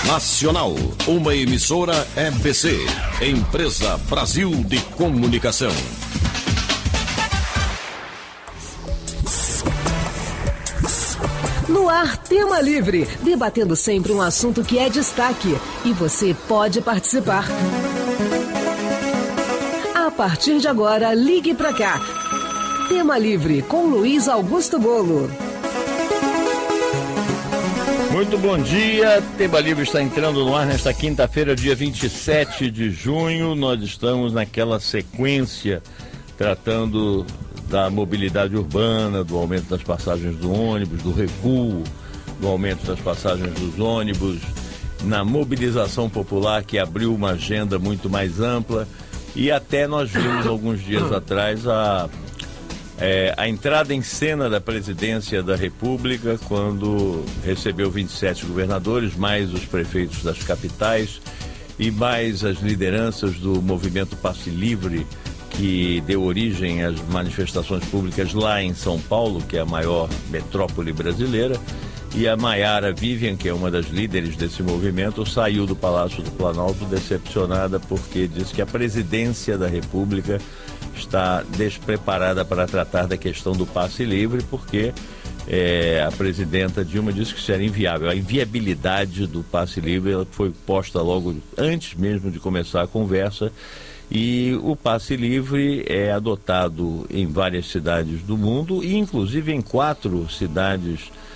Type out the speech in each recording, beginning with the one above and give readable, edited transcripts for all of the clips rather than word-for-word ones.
Nacional, uma emissora EBC, Empresa Brasil de Comunicação. No ar, Tema Livre, debatendo sempre um assunto que é destaque. E você pode participar. A partir de agora, ligue pra cá. Tema Livre, com Luiz Augusto Bolo. Muito bom dia, Tema Livre está entrando no ar nesta quinta-feira, dia 27 de junho. Nós estamos naquela sequência tratando da mobilidade urbana, do aumento das passagens do ônibus, do recuo, do aumento das passagens dos ônibus, na mobilização popular que abriu uma agenda muito mais ampla, e até nós vimos alguns dias atrás a entrada em cena da presidência da República, quando recebeu 27 governadores, mais os prefeitos das capitais e mais as lideranças do movimento Passe Livre, que deu origem às manifestações públicas lá em São Paulo, que é a maior metrópole brasileira. E a Maiara Vivian, que é uma das líderes desse movimento, saiu do Palácio do Planalto decepcionada porque disse que a presidência da República está despreparada para tratar da questão do passe livre, porque a presidenta Dilma disse que isso era inviável. A inviabilidade do passe livre ela foi posta logo antes mesmo de começar a conversa. E o passe livre é adotado em várias cidades do mundo, e inclusive em 4 cidades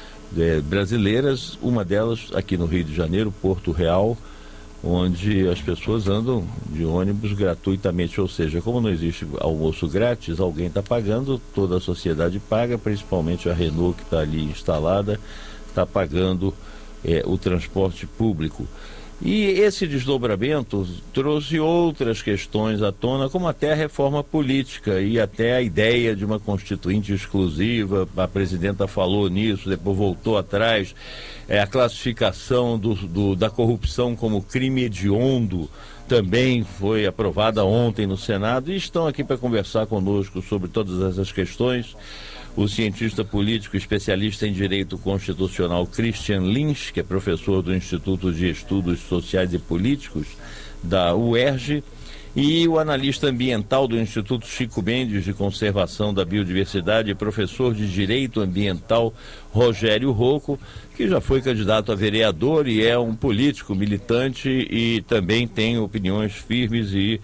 brasileiras, uma delas aqui no Rio de Janeiro, Porto Real, onde as pessoas andam de ônibus gratuitamente, ou seja, como não existe almoço grátis, alguém está pagando, toda a sociedade paga, principalmente a Renault, que está ali instalada, está pagando o transporte público. E esse desdobramento trouxe outras questões à tona, como até a reforma política e até a ideia de uma constituinte exclusiva. A presidenta falou nisso, depois voltou atrás. A classificação da corrupção como crime hediondo também foi aprovada ontem no Senado, e estão aqui para conversar conosco sobre todas essas questões o cientista político especialista em Direito Constitucional Christian Lins, que é professor do Instituto de Estudos Sociais e Políticos da UERJ, e o analista ambiental do Instituto Chico Mendes de Conservação da Biodiversidade e professor de Direito Ambiental Rogério Rocco, que já foi candidato a vereador e é um político militante e também tem opiniões firmes e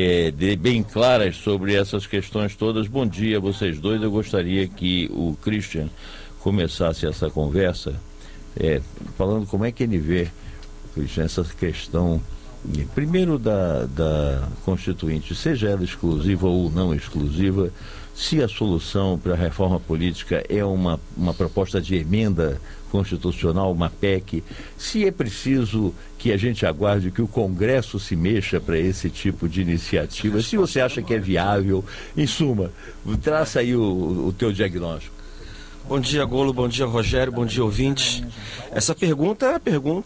bem claras sobre essas questões todas. Bom dia a vocês dois. Eu gostaria que o Christian começasse essa conversa falando como é que ele vê, Christian, essa questão primeiro da Constituinte, seja ela exclusiva ou não exclusiva, se a solução para a reforma política é uma proposta de emenda constitucional, uma PEC, se é preciso que a gente aguarde que o Congresso se mexa para esse tipo de iniciativa, se você acha que é viável, em suma, traça aí o teu diagnóstico. Bom dia, Golo, bom dia, Rogério, bom dia, ouvintes. Essa pergunta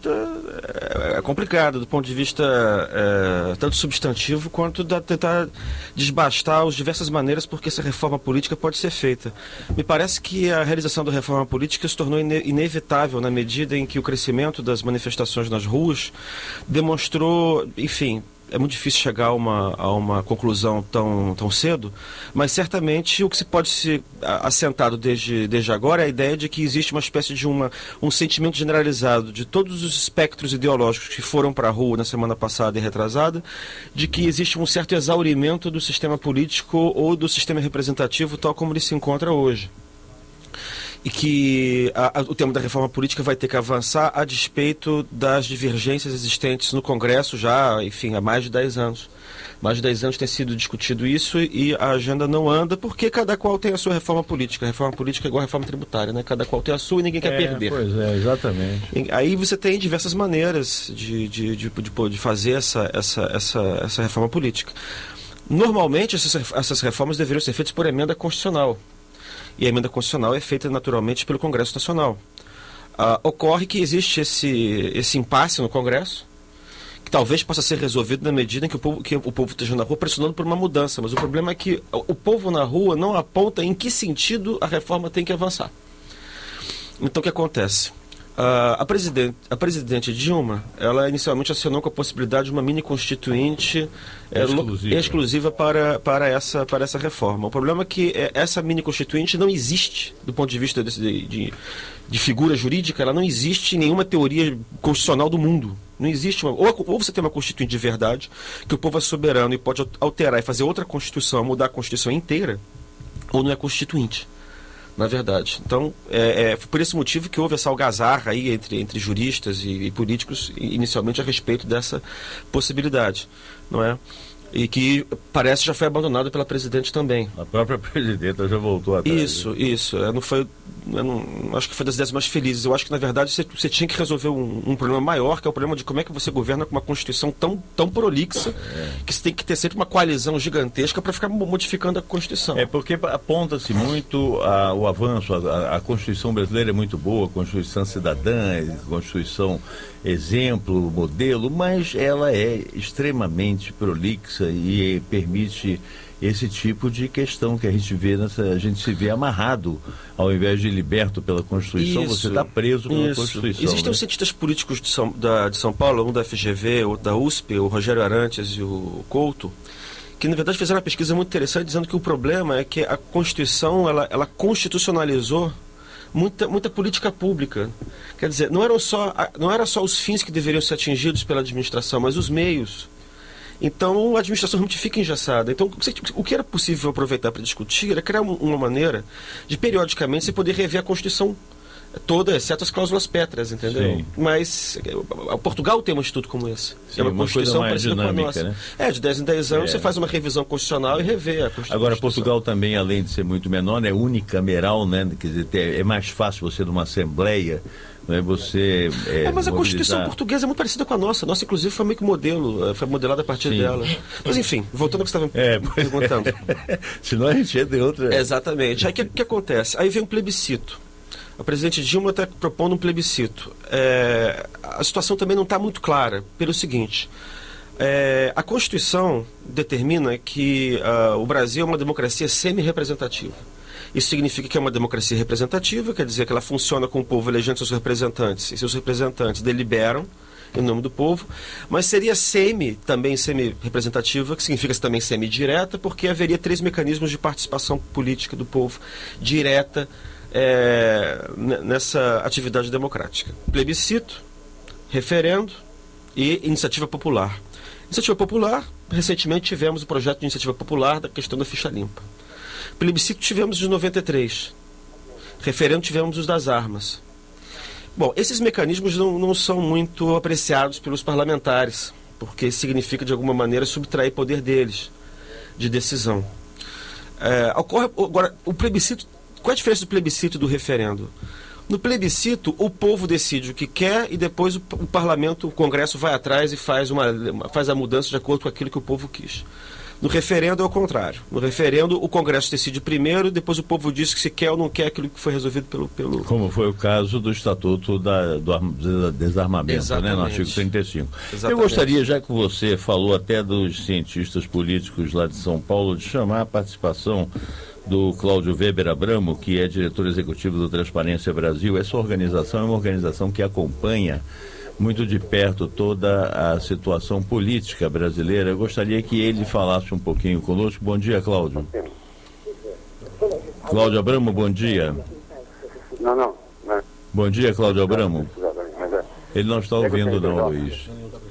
é complicada do ponto de vista tanto substantivo quanto de tentar desbastar as diversas maneiras porque essa reforma política pode ser feita. Me parece que a realização da reforma política se tornou inevitável na medida em que o crescimento das manifestações nas ruas demonstrou, enfim, é muito difícil chegar a uma conclusão tão cedo, mas certamente o que se pode ser assentado desde agora é a ideia de que existe uma espécie de um sentimento generalizado de todos os espectros ideológicos que foram para a rua na semana passada e retrasada, de que existe um certo exaurimento do sistema político ou do sistema representativo tal como ele se encontra hoje. E que o tema da reforma política vai ter que avançar a despeito das divergências existentes no Congresso já, enfim, há mais de 10 anos. Mais de 10 anos tem sido discutido isso e a agenda não anda porque cada qual tem a sua reforma política. A reforma política é igual a reforma tributária, né? Cada qual tem a sua e ninguém quer perder. Pois é, exatamente. Aí você tem diversas maneiras de fazer essa reforma política. Normalmente essas reformas deveriam ser feitas por emenda constitucional. E a emenda constitucional é feita naturalmente pelo Congresso Nacional. Ocorre que existe esse impasse no Congresso, que talvez possa ser resolvido na medida em que o povo esteja na rua pressionando por uma mudança. Mas o problema é que o povo na rua não aponta em que sentido a reforma tem que avançar. Então o que acontece? A presidente Dilma, ela inicialmente acionou com a possibilidade de uma mini constituinte exclusiva para essa reforma. O problema é que essa mini constituinte não existe do ponto de vista de figura jurídica, ela não existe em nenhuma teoria constitucional do mundo. Não existe ou você tem uma constituinte de verdade, que o povo é soberano e pode alterar e fazer outra constituição, mudar a constituição inteira, ou não é constituinte. Na verdade. Então, por esse motivo que houve essa algazarra aí entre juristas e políticos, inicialmente a respeito dessa possibilidade, não é? E que parece já foi abandonada pela presidente também. A própria presidenta já voltou atrás. Isso. Acho que foi das ideias mais felizes. Eu acho que, na verdade, você tinha que resolver um problema maior, que é o problema de como é que você governa com uma Constituição tão prolixa, que você tem que ter sempre uma coalizão gigantesca para ficar modificando a Constituição. Porque aponta-se muito o avanço, a Constituição brasileira é muito boa, a Constituição cidadã, a Constituição exemplo, modelo, mas ela é extremamente prolixa e permite esse tipo de questão que a gente vê a gente se vê amarrado, ao invés de liberto pela Constituição, você está preso pela Constituição. Existem os cientistas políticos de São Paulo, um da FGV, outro da USP, o Rogério Arantes e o Couto, que na verdade fizeram uma pesquisa muito interessante dizendo que o problema é que a Constituição ela constitucionalizou muita política pública. Quer dizer, não era só os fins que deveriam ser atingidos pela administração, mas os meios. Então a administração realmente fica engessada. Então o que era possível aproveitar para discutir era criar uma maneira de periodicamente se poder rever a Constituição toda, exceto as cláusulas pétreas, entendeu? Sim. Mas Portugal tem um instituto como esse. Sim, é uma Constituição parecida com a nossa. Né? De 10 em 10 anos você faz uma revisão constitucional e revê a Constituição. Agora, Portugal também, além de ser muito menor, é unicameral, né? Quer dizer, é mais fácil você numa assembleia, né? Você mas a Constituição portuguesa é muito parecida com a nossa. A nossa, inclusive, foi meio que modelo, foi modelada a partir dela. Mas, enfim, voltando ao que você estava perguntando. Senão a gente entra em outra... Exatamente. Aí o que acontece? Aí vem um plebiscito. A presidente Dilma está propondo um plebiscito. A situação também não está muito clara, pelo seguinte: a Constituição determina que o Brasil é uma democracia semi-representativa. Isso significa que é uma democracia representativa, quer dizer que ela funciona com o povo elegendo seus representantes, e seus representantes deliberam em nome do povo, mas seria também semi-representativa, que significa também semi-direta, porque haveria 3 mecanismos de participação política do povo direta nessa atividade democrática: plebiscito, referendo e iniciativa popular. Iniciativa popular, recentemente tivemos o projeto de iniciativa popular da questão da ficha limpa. Plebiscito tivemos os de 93. Referendo tivemos os das armas. Bom, esses mecanismos não são muito apreciados pelos parlamentares, porque significa de alguma maneira subtrair poder deles de decisão. Agora, o plebiscito. Qual é a diferença do plebiscito e do referendo? No plebiscito, o povo decide o que quer e depois o parlamento, o Congresso vai atrás e faz a mudança de acordo com aquilo que o povo quis. No referendo é o contrário. No referendo, o Congresso decide primeiro, depois o povo diz que se quer ou não quer aquilo que foi resolvido pelo... Como foi o caso do Estatuto do Desarmamento, né, no artigo 35. Exatamente. Eu gostaria, já que você falou até dos cientistas políticos lá de São Paulo, de chamar a participação do Cláudio Weber Abramo, que é diretor executivo do Transparência Brasil. Essa organização é uma organização que acompanha muito de perto toda a situação política brasileira. Eu gostaria que ele falasse um pouquinho conosco. Bom dia, Cláudio. Cláudio Abramo, bom dia. Não. Bom dia, Cláudio Abramo. Ele não está ouvindo, não, Luiz.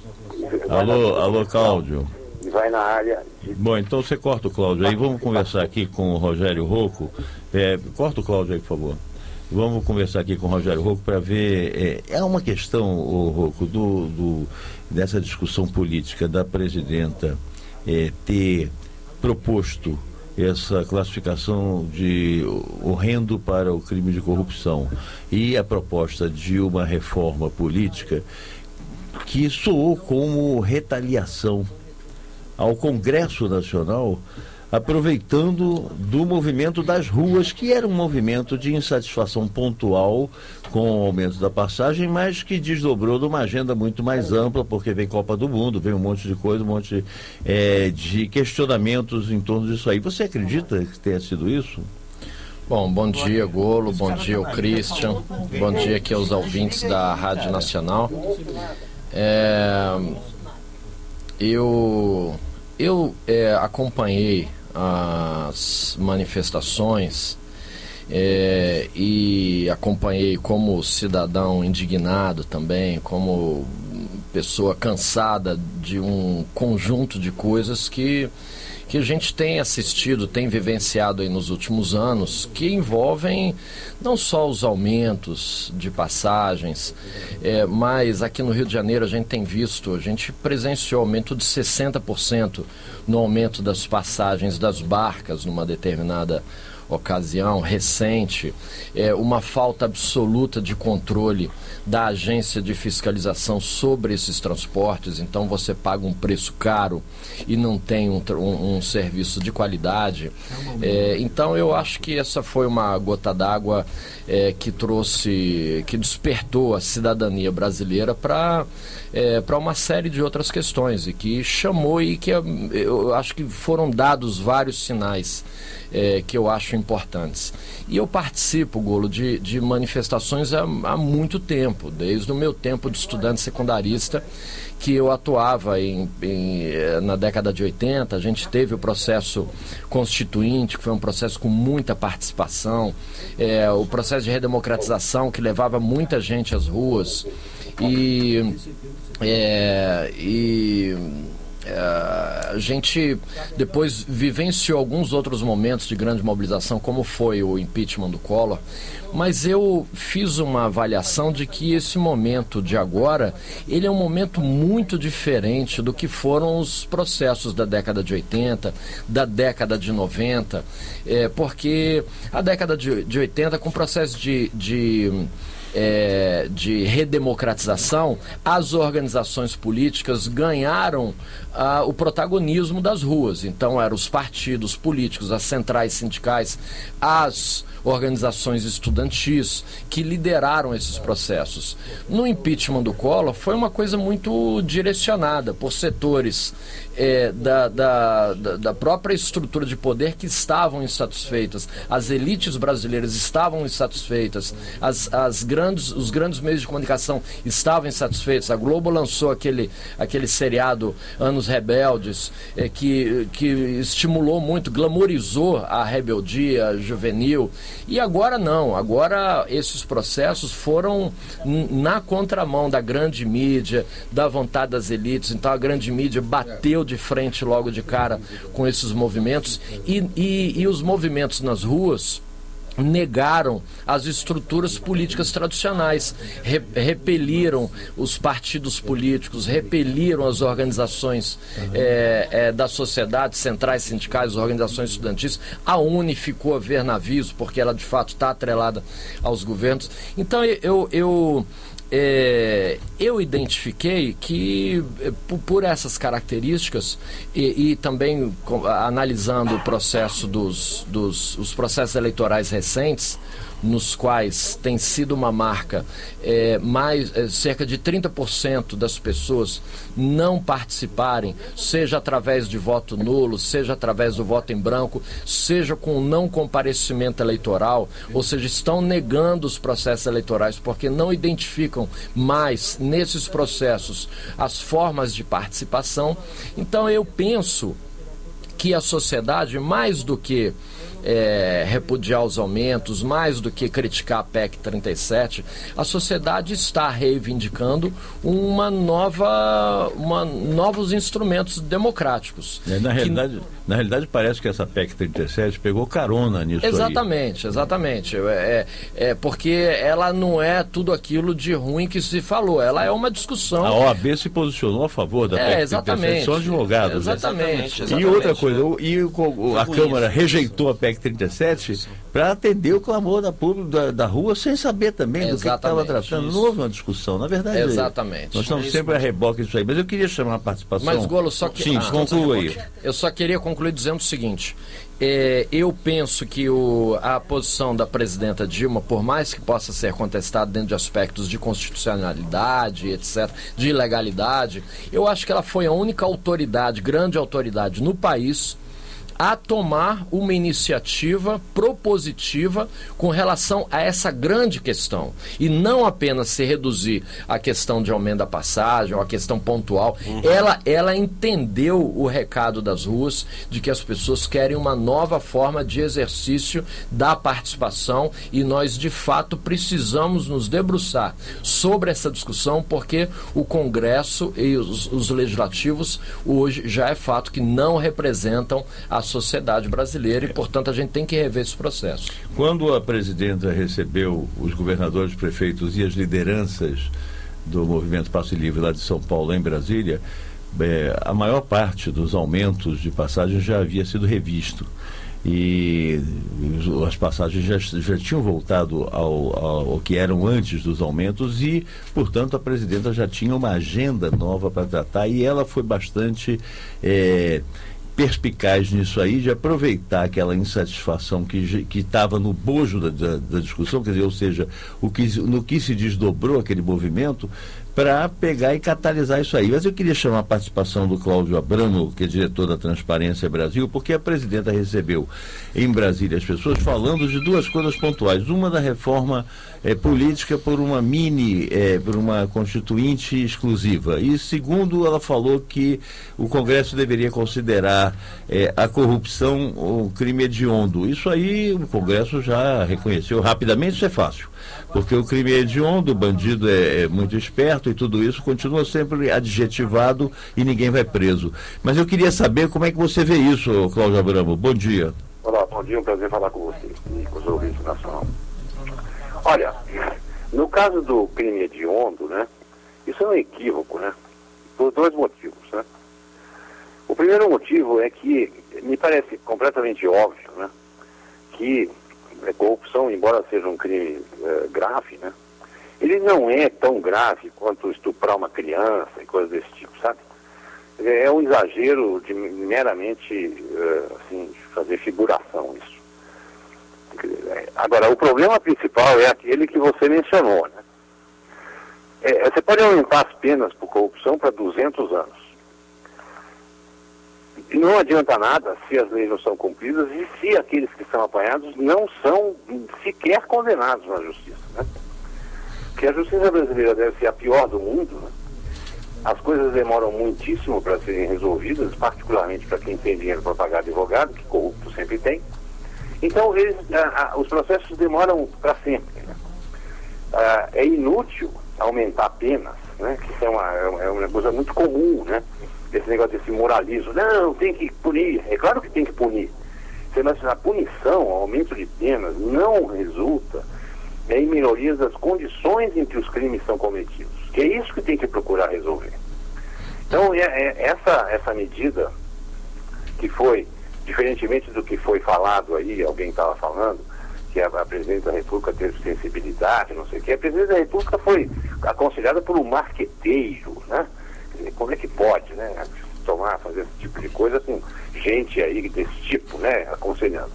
Alô, Cláudio. Vai na área. Bom, então você corta o Cláudio aí. Vamos conversar aqui com o Rogério Rocco. Corta o Cláudio aí, por favor. Vamos conversar aqui com o Rogério Rocco para ver. É uma questão, Rocco, dessa discussão política da presidenta ter proposto essa classificação de horrendo para o crime de corrupção e a proposta de uma reforma política que soou como retaliação ao Congresso Nacional, aproveitando do movimento das ruas, que era um movimento de insatisfação pontual com o aumento da passagem, mas que desdobrou de uma agenda muito mais ampla, porque vem Copa do Mundo, vem um monte de coisa, um monte de questionamentos em torno disso aí. Você acredita que tenha sido isso? Bom dia, Golo, bom dia ao Christian, bom dia aqui aos ouvintes da Rádio Nacional. Eu acompanhei as manifestações e acompanhei como cidadão indignado também, como pessoa cansada de um conjunto de coisas que a gente tem assistido, tem vivenciado aí nos últimos anos, que envolvem não só os aumentos de passagens, mas aqui no Rio de Janeiro a gente presenciou aumento de 60% no aumento das passagens das barcas numa determinada ocasião recente, uma falta absoluta de controle da agência de fiscalização sobre esses transportes. Então você paga um preço caro e não tem um serviço de qualidade. Então eu acho que essa foi uma gota d'água que despertou a cidadania brasileira para uma série de outras questões, e que chamou, e que eu acho que foram dados vários sinais que eu acho importantes. E eu participo, Golo, de manifestações há muito tempo, desde o meu tempo de estudante secundarista, que eu atuava na década de 80. A gente teve o processo constituinte, que foi um processo com muita participação, o processo de redemocratização, que levava muita gente às ruas, a gente depois vivenciou alguns outros momentos de grande mobilização, como foi o impeachment do Collor, mas eu fiz uma avaliação de que esse momento de agora, ele é um momento muito diferente do que foram os processos da década de 80, da década de 90, porque a década de 80, com o processo de redemocratização, as organizações políticas ganharam o protagonismo das ruas. Então eram os partidos políticos, as centrais sindicais, as organizações estudantis que lideraram esses processos. No impeachment do Collor foi uma coisa muito direcionada por setores da própria estrutura de poder que estavam insatisfeitas. As elites brasileiras estavam insatisfeitas, os grandes meios de comunicação estavam insatisfeitos. A Globo lançou aquele seriado Anos Rebeldes, que estimulou muito, glamorizou a rebeldia juvenil. E agora não, agora esses processos foram na contramão da grande mídia, da vontade das elites. Então a grande mídia bateu de frente logo de cara com esses movimentos, e os movimentos nas ruas negaram as estruturas políticas tradicionais, repeliram os partidos políticos, repeliram as organizações da sociedade, centrais sindicais, organizações estudantis. A UNE ficou a ver navios, porque ela de fato está atrelada aos governos. Então eu identifiquei que, por essas características, e também analisando o processo os processos eleitorais recentes, nos quais tem sido uma marca, cerca de 30% das pessoas não participarem, seja através de voto nulo, seja através do voto em branco, seja com não comparecimento eleitoral, ou seja, estão negando os processos eleitorais porque não identificam mais nesses processos as formas de participação. Então eu penso que a sociedade, mais do que repudiar os aumentos, mais do que criticar a PEC 37, a sociedade está reivindicando novos instrumentos democráticos. Na realidade parece que essa PEC 37 pegou carona nisso. Exatamente. Porque ela não é tudo aquilo de ruim que se falou, ela é uma discussão. A OAB se posicionou a favor da PEC 37, são advogados. Exatamente. E outra coisa, a Câmara rejeitou a PEC 37 para atender o clamor da rua, sem saber também do que estava tratando. Não houve uma discussão, na verdade. Exatamente. Nós estamos sempre a reboque disso aí, mas eu queria chamar a participação. Mas, Golo, só que... Sim, conclua aí. Eu só queria concluir dizendo o seguinte: eu penso que a posição da presidenta Dilma, por mais que possa ser contestada dentro de aspectos de constitucionalidade, etc., de ilegalidade, eu acho que ela foi a única autoridade, grande autoridade no país, a tomar uma iniciativa propositiva com relação a essa grande questão. E não apenas se reduzir à questão de aumento da passagem ou à questão pontual. Ela entendeu o recado das ruas de que as pessoas querem uma nova forma de exercício da participação, e nós de fato precisamos nos debruçar sobre essa discussão, porque o Congresso e os legislativos hoje já é fato que não representam a sociedade brasileira, e portanto a gente tem que rever esse processo. Quando a presidenta recebeu os governadores, prefeitos e as lideranças do Movimento Passe Livre lá de São Paulo, em Brasília, a maior parte dos aumentos de passagem já havia sido revisto. E as passagens já tinham voltado ao que eram antes dos aumentos, e, portanto, a presidenta já tinha uma agenda nova para tratar, e ela foi bastante perspicaz nisso aí, de aproveitar aquela insatisfação que estava no bojo da discussão, quer dizer, ou seja, no que se desdobrou aquele movimento, para pegar e catalisar isso aí. Mas eu queria chamar a participação do Cláudio Abramo, que é diretor da Transparência Brasil, porque a presidenta recebeu em Brasília as pessoas falando de duas coisas pontuais. Uma, da reforma política por uma constituinte exclusiva. E segundo, ela falou que o Congresso deveria considerar a corrupção um crime hediondo. Isso aí o Congresso já reconheceu rapidamente, isso é fácil. Porque o crime é hediondo, o bandido é muito esperto, e tudo isso continua sempre adjetivado e ninguém vai preso. Mas eu queria saber como é que você vê isso, Cláudio Abramo. Bom dia. Olá, bom dia, um prazer falar com você e com os ouvintes nacional. Olha, no caso do crime hediondo, né, isso é um equívoco, né, por dois motivos, né. O primeiro motivo é que me parece completamente óbvio, né, que a corrupção, embora seja um crime grave, né, ele não é tão grave quanto estuprar uma criança e coisas desse tipo, sabe? É um exagero de meramente assim, fazer figuração isso. Agora, o problema principal é aquele que você mencionou, né? Você pode aumentar as penas por corrupção para 200 anos. E não adianta nada se as leis não são cumpridas e se aqueles que são apanhados não são sequer condenados na justiça, né? Porque a justiça brasileira deve ser a pior do mundo, né? As coisas demoram muitíssimo para serem resolvidas, particularmente para quem tem dinheiro para pagar advogado, que corrupto sempre tem. Então, os processos demoram para sempre, né? É inútil aumentar penas, né? Que isso é uma coisa muito comum, né? Esse negócio desse moralismo. Não, tem que punir. É claro que tem que punir. Mas a punição, o aumento de penas, não resulta em melhorias das condições em que os crimes são cometidos. Que é isso que tem que procurar resolver. Então, essa medida que foi, diferentemente do que foi falado aí, alguém estava falando, que a presidenta da República teve sensibilidade, não sei o que, a presidenta da República foi aconselhada por um marqueteiro, né? Como é que pode, né, fazer esse tipo de coisa com gente aí desse tipo, né, aconselhando.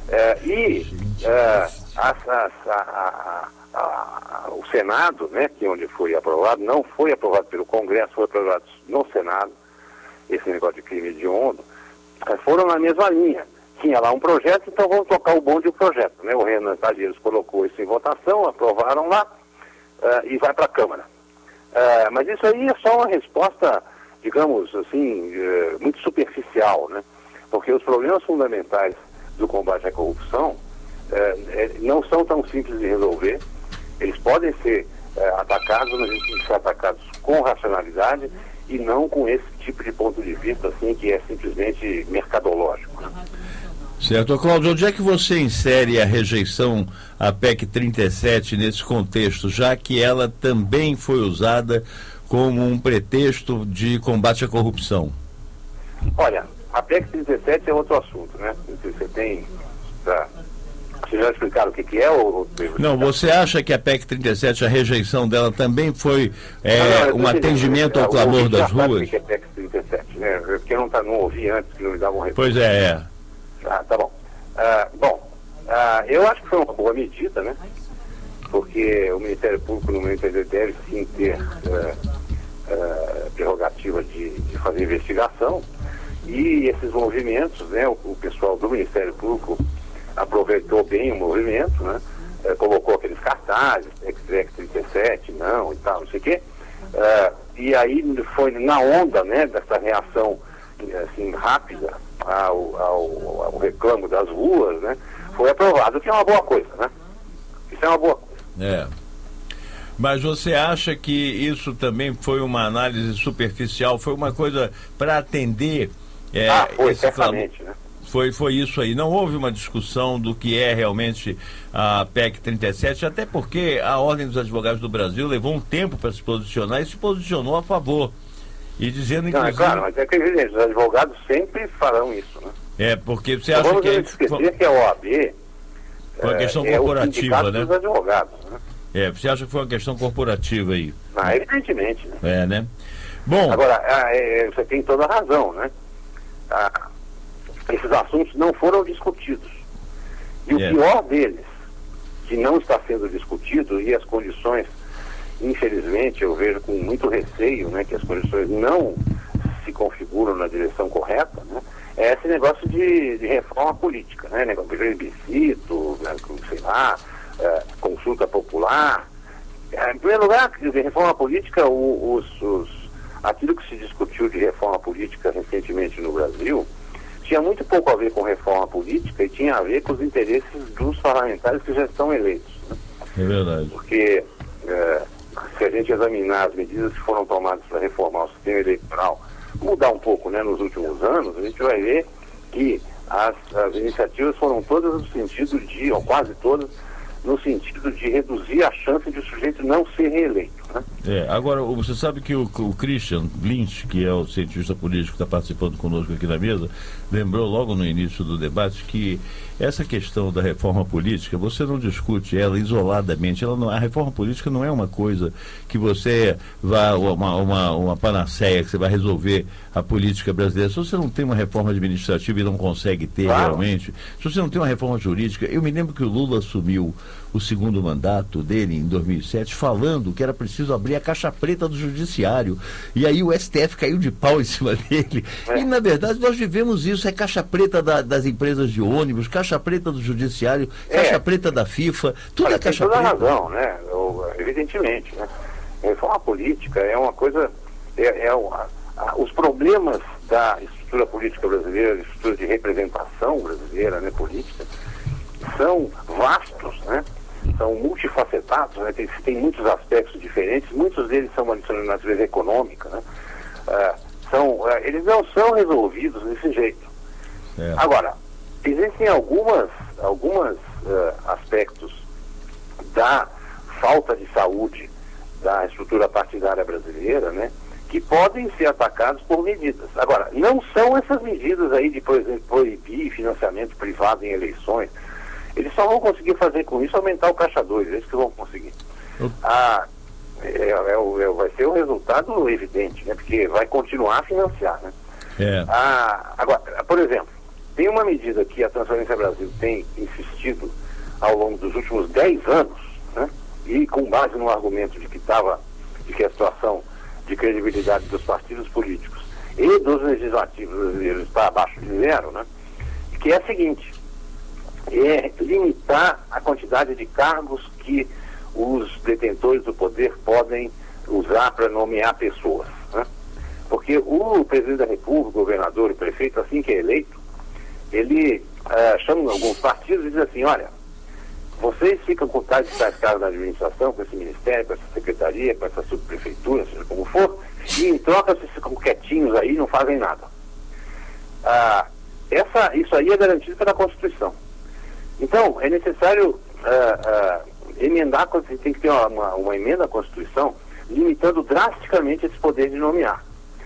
O Senado, né, que é onde foi aprovado, não foi aprovado pelo Congresso, foi aprovado no Senado, esse negócio de crime hediondo, foram na mesma linha. Tinha lá um projeto, então vamos tocar o bonde do projeto, né? O Renan Calheiros colocou isso em votação, aprovaram lá e vai para a Câmara. Mas isso aí é só uma resposta, digamos assim, muito superficial, né? Porque os problemas fundamentais do combate à corrupção não são tão simples de resolver. Eles podem ser atacados, mas eles têm que ser atacados com racionalidade e não com esse tipo de ponto de vista assim, que é simplesmente mercadológico, né? Certo. Cláudio, onde é que você insere a rejeição à PEC 37 nesse contexto, já que ela também foi usada como um pretexto de combate à corrupção? Olha, a PEC 37 é outro assunto, né? Você tem... Vocês já explicaram o que é? Não, você acha que a PEC 37, a rejeição dela também foi um atendimento ao clamor das ruas? O que é PEC 37, né? Porque eu não ouvi antes, que não me davam resposta. Pois é. Tá bom. Eu acho que foi uma boa medida, né? Porque o Ministério Público, no meu entender, deve sim ter prerrogativa de fazer investigação. E esses movimentos, né, o pessoal do Ministério Público aproveitou bem o movimento, né, colocou aqueles cartazes, Ex 37, não, e tal, não sei o quê. E aí foi na onda, né, dessa reação assim, rápida ao reclamo das ruas, né, foi aprovado, o que é uma boa coisa, né? Isso é uma boa coisa. Mas você acha que isso também foi uma análise superficial, foi uma coisa para atender foi, certamente, né? Foi isso aí. Não houve uma discussão do que é realmente a PEC 37, até porque a Ordem dos Advogados do Brasil levou um tempo para se posicionar e se posicionou a favor. E dizendo, inclusive... Não, é claro, mas é que evidente, os advogados sempre farão isso, né? Porque você acha vamos que... Vamos esquecer que a OAB foi uma questão corporativa, né? Dos advogados, né? Você acha que foi uma questão corporativa aí? Evidentemente, né? Né? Bom... Agora, você tem toda a razão, né? Esses assuntos não foram discutidos. E o pior deles, que não está sendo discutido, e as condições, infelizmente, eu vejo com muito receio, né, que as condições não se configuram na direção correta, né, é esse negócio de reforma política, né, negócio de plebiscito, né, sei lá, consulta popular. Em primeiro lugar, reforma política, aquilo que se discutiu de reforma política recentemente no Brasil tinha muito pouco a ver com reforma política e tinha a ver com os interesses dos parlamentares que já estão eleitos, né? É verdade. Porque se a gente examinar as medidas que foram tomadas para reformar o sistema eleitoral, mudar um pouco, né, nos últimos anos, a gente vai ver que as iniciativas foram todas no sentido de, ou quase todas, no sentido de reduzir a chance de o sujeito não ser reeleito, né? Agora, você sabe que o Christian Lynch, que é o cientista político que está participando conosco aqui na mesa, lembrou logo no início do debate que essa questão da reforma política, você não discute ela isoladamente. A reforma política não é uma coisa que você vai, uma panaceia, que você vai resolver a política brasileira. Se você não tem uma reforma administrativa e não consegue ter realmente, se você não tem uma reforma jurídica, eu me lembro que o Lula assumiu o segundo mandato dele em 2007 falando que era preciso abrir a caixa preta do judiciário, e aí o STF caiu de pau em cima dele, e na verdade nós vivemos isso, é caixa preta das empresas de ônibus, caixa preta do judiciário, caixa preta da FIFA, tudo é caixa preta. Tem toda a razão, né? Evidentemente, né? Reforma política é uma coisa, os problemas da estrutura política brasileira, da estrutura de representação brasileira, né, política, são vastos, né? São multifacetados, né? Tem muitos aspectos diferentes, muitos deles são de natureza econômica, né? Eles não são resolvidos desse jeito. Agora, existem alguns aspectos da falta de saúde da estrutura partidária brasileira, né, que podem ser atacados por medidas. Agora, não são essas medidas aí de, por exemplo, proibir financiamento privado em eleições. Eles só vão conseguir fazer com isso aumentar o caixa 2, é isso que vão conseguir. Vai ser um resultado evidente, né? Porque vai continuar a financiar, né? Agora, por exemplo, tem uma medida que a Transparência Brasil tem insistido ao longo dos últimos 10 anos, né? E com base no argumento de que a situação de credibilidade dos partidos políticos e dos legislativos brasileiros está abaixo de zero, né? Que é a seguinte: é limitar a quantidade de cargos que os detentores do poder podem usar para nomear pessoas, né? Porque o presidente da República, o governador, o prefeito, assim que é eleito, ele chama alguns partidos e diz assim: olha, vocês ficam com tais e tais cargos na administração, com esse ministério, com essa secretaria, com essa subprefeitura, seja como for, e em troca vocês ficam quietinhos aí e não fazem nada. Isso aí é garantido pela Constituição. Então, é necessário emendar, tem que ter uma emenda à Constituição limitando drasticamente esse poder de nomear.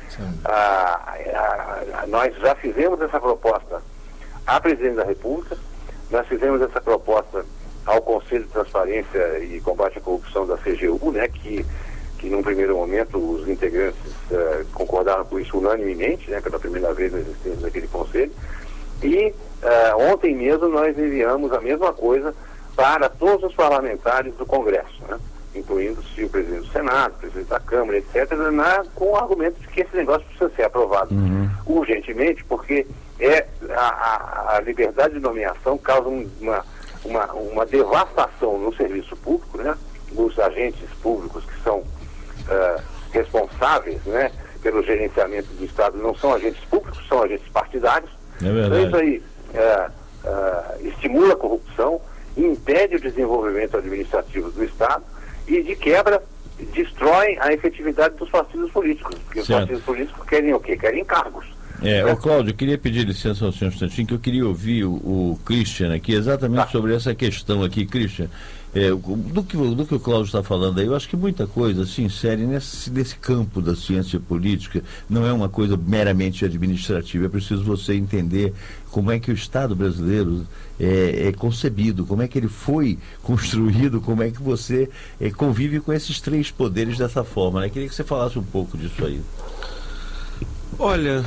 Nós já fizemos essa proposta à Presidente da República, nós fizemos essa proposta ao Conselho de Transparência e Combate à Corrupção da CGU, né, que num primeiro momento os integrantes concordaram com isso unanimemente, né, pela primeira vez na existência daquele conselho. E ontem mesmo nós enviamos a mesma coisa para todos os parlamentares do Congresso, né, incluindo-se o presidente do Senado. Senado, presidente da Câmara, etc., com o argumento de que esse negócio precisa ser aprovado urgentemente, porque a liberdade de nomeação causa uma devastação no serviço público, né? Os agentes públicos que são responsáveis, né, pelo gerenciamento do Estado não são agentes públicos, são agentes partidários. É verdade. Então isso aí estimula a corrupção, impede o desenvolvimento administrativo do Estado e, de quebra, destrói a efetividade dos partidos políticos, porque os partidos políticos querem o quê? Querem cargos. Ô Cláudio, eu queria pedir licença ao senhor um instantinho, que eu queria ouvir o Christian aqui, exatamente sobre essa questão aqui. Christian, do que o Cláudio está falando aí, eu acho que muita coisa se insere nesse campo da ciência política, não é uma coisa meramente administrativa, é preciso você entender como é que o Estado brasileiro é concebido, como é que ele foi construído, como é que você convive com esses três poderes dessa forma, né? Queria que você falasse um pouco disso aí. Olha,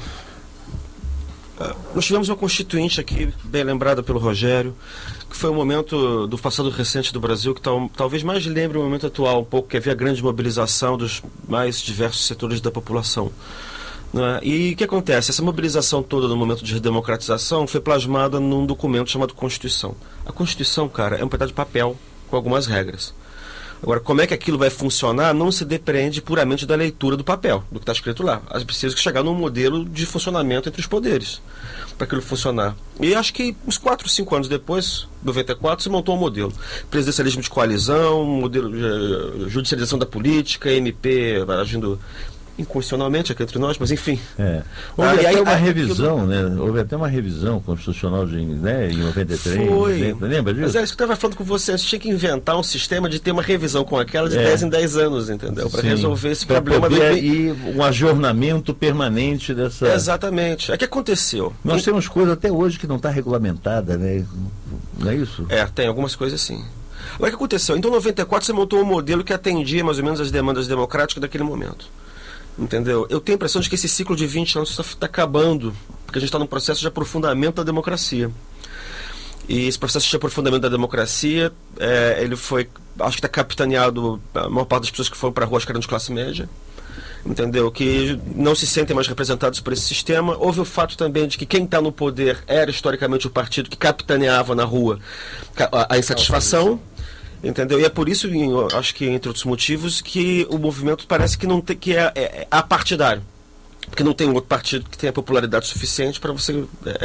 nós tivemos uma constituinte aqui, bem lembrada pelo Rogério, que foi um momento do passado recente do Brasil que talvez mais lembre o momento atual, um pouco, que havia grande mobilização dos mais diversos setores da população. Né? E o que acontece? Essa mobilização toda no momento de redemocratização foi plasmada num documento chamado Constituição. A Constituição, cara, é um pedaço de papel com algumas regras. Agora, como é que aquilo vai funcionar não se depende puramente da leitura do papel, do que está escrito lá. As precisa chegar num modelo de funcionamento entre os poderes para aquilo funcionar. E acho que uns 4 ou 5 anos depois, 94, se montou um modelo. Presidencialismo de coalizão, modelo de judicialização da política, MP agindo inconstitucionalmente aqui entre nós, mas enfim. Houve até uma revisão, né? Houve até uma revisão constitucional em 93. Foi. Lembra disso? Mas é isso que eu estava falando com você. Você tinha que inventar um sistema de ter uma revisão com aquela de 10 em 10 anos, entendeu? Para resolver esse problema. E um ajornamento permanente dessa... Exatamente. É que aconteceu. Nós temos coisa até hoje que não está regulamentada, né? Não é isso? Tem algumas coisas sim. Agora, o que aconteceu? Então, em 94, você montou um modelo que atendia mais ou menos as demandas democráticas daquele momento. Entendeu? Eu tenho a impressão de que esse ciclo de 20 anos está acabando, porque a gente está num processo de aprofundamento da democracia. E esse processo de aprofundamento da democracia, ele foi, acho que está capitaneado, a maior parte das pessoas que foram para a rua, acho que eram de classe média, entendeu? Que não se sentem mais representados por esse sistema. Houve o fato também de que quem está no poder era historicamente o partido que capitaneava na rua a insatisfação. Entendeu? E é por isso, acho que entre outros motivos, que o movimento parece que não tem, que é apartidário. Porque não tem um outro partido que tenha popularidade suficiente para você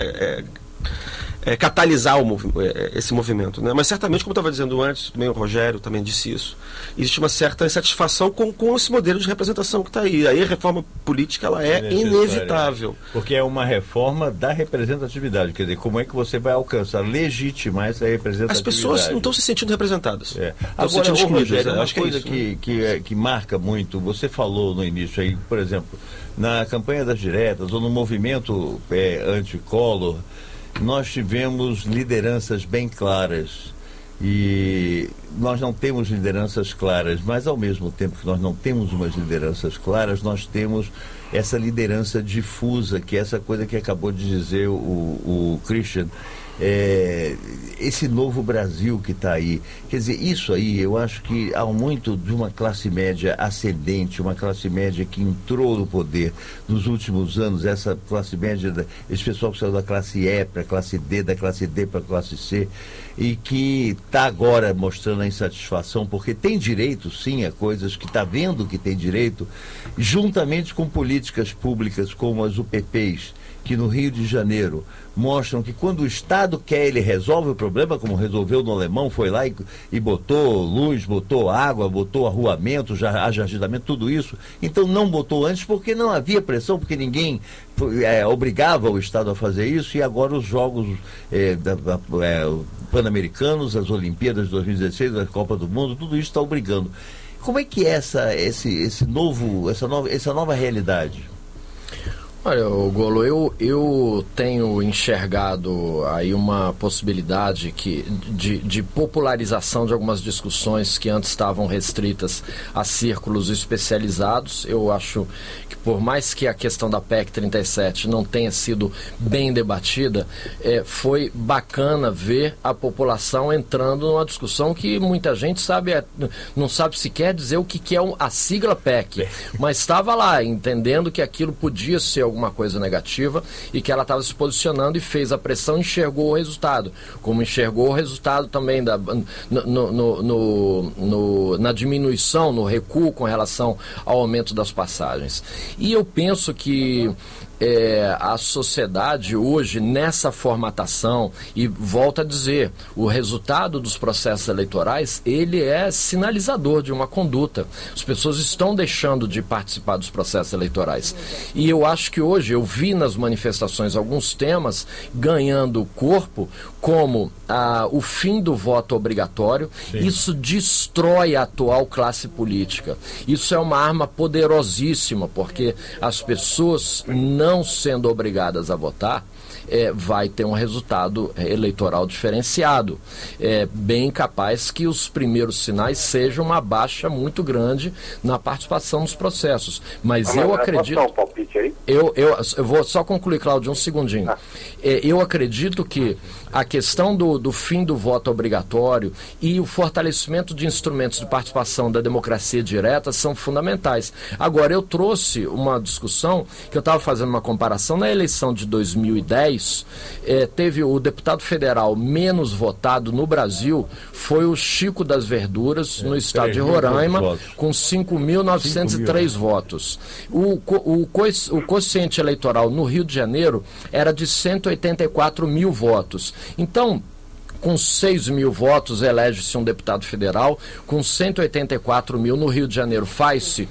catalisar esse movimento, né? Mas certamente, como eu estava dizendo antes, também o Rogério também disse isso, existe uma certa insatisfação com esse modelo de representação que está aí. Aí a reforma política ela é inevitável. Porque é uma reforma da representatividade, quer dizer, como é que você vai alcançar, legitimar essa representatividade? As pessoas não estão se sentindo representadas. Agora, Rogério, uma coisa que marca muito, você falou no início aí, por exemplo, na campanha das diretas ou no movimento anti-Collor, nós tivemos lideranças bem claras e nós não temos lideranças claras, mas ao mesmo tempo que nós não temos umas lideranças claras, nós temos essa liderança difusa, que é essa coisa que acabou de dizer o Christian, esse novo Brasil que está aí. Quer dizer, isso aí eu acho que há muito de uma classe média ascendente, uma classe média que entrou no poder nos últimos anos, essa classe média, esse pessoal que saiu da classe E para a classe D, da classe D para a classe C, e que está agora mostrando a insatisfação, porque tem direito sim a coisas que está vendo que tem direito, juntamente com políticas públicas como as UPPs, que no Rio de Janeiro mostram que quando o Estado quer, ele resolve o problema, como resolveu no Alemão, foi lá e botou luz, botou água, botou arruamento, jardineamento, tudo isso. Então não botou antes porque não havia pressão, porque ninguém obrigava o Estado a fazer isso, e agora os Jogos Pan-Americanos, as Olimpíadas de 2016, a Copa do Mundo, tudo isso está obrigando. Como é que é essa nova realidade? Olha, Golo, eu tenho enxergado aí uma possibilidade de popularização de algumas discussões que antes estavam restritas a círculos especializados. Eu acho que, por mais que a questão da PEC 37 não tenha sido bem debatida, foi bacana ver a população entrando numa discussão que muita gente não sabe sequer dizer o que é a sigla PEC, mas estava lá entendendo que aquilo podia ser alguma coisa negativa e que ela estava se posicionando e fez a pressão e enxergou o resultado, como enxergou o resultado também na diminuição, no recuo com relação ao aumento das passagens. E eu penso que a sociedade hoje, nessa formatação, e volto a dizer, o resultado dos processos eleitorais, ele é sinalizador de uma conduta. As pessoas estão deixando de participar dos processos eleitorais. E eu acho que hoje, eu vi nas manifestações alguns temas ganhando corpo, como o fim do voto obrigatório. Sim. Isso destrói a atual classe política. Isso é uma arma poderosíssima, porque as pessoas não sendo obrigadas a votar, vai ter um resultado eleitoral diferenciado. É bem capaz que os primeiros sinais sejam uma baixa muito grande na participação nos processos. Mas eu acredito... Posso dar um palpite aí? Eu vou só concluir, Cláudio, um segundinho. Eu acredito que a questão do fim do voto obrigatório e o fortalecimento de instrumentos de participação da democracia direta são fundamentais. Agora, eu trouxe uma discussão que eu estava fazendo uma comparação. Na eleição de 2010, teve o deputado federal menos votado no Brasil, foi o Chico das Verduras, no estado de Roraima, com 5.903 votos. O quociente eleitoral no Rio de Janeiro era de 184 mil votos. Então, com 6 mil votos elege-se um deputado federal, com 184 mil no Rio de Janeiro faz-se